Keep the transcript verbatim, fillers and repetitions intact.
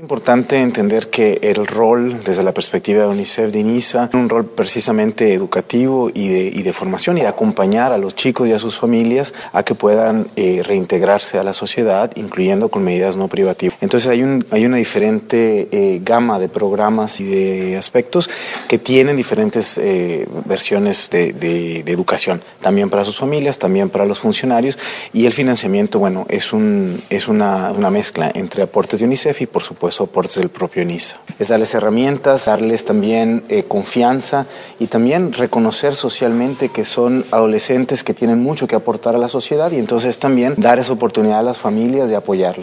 Importante entender que el rol desde la perspectiva de UNICEF, de INISA, un rol precisamente educativo y de, y de formación y de acompañar a los chicos y a sus familias a que puedan eh, reintegrarse a la sociedad, incluyendo con medidas no privativas. Entonces hay, un, hay una diferente eh, gama de programas y de aspectos que tienen diferentes eh, versiones de, de, de educación, también para sus familias, también para los funcionarios, y el financiamiento, bueno, es, un, es una, una mezcla entre aportes de UNICEF y por supuesto aportes del propio INISA. Es darles herramientas, darles también eh, confianza y también reconocer socialmente que son adolescentes que tienen mucho que aportar a la sociedad y entonces también dar esa oportunidad a las familias de apoyarlos.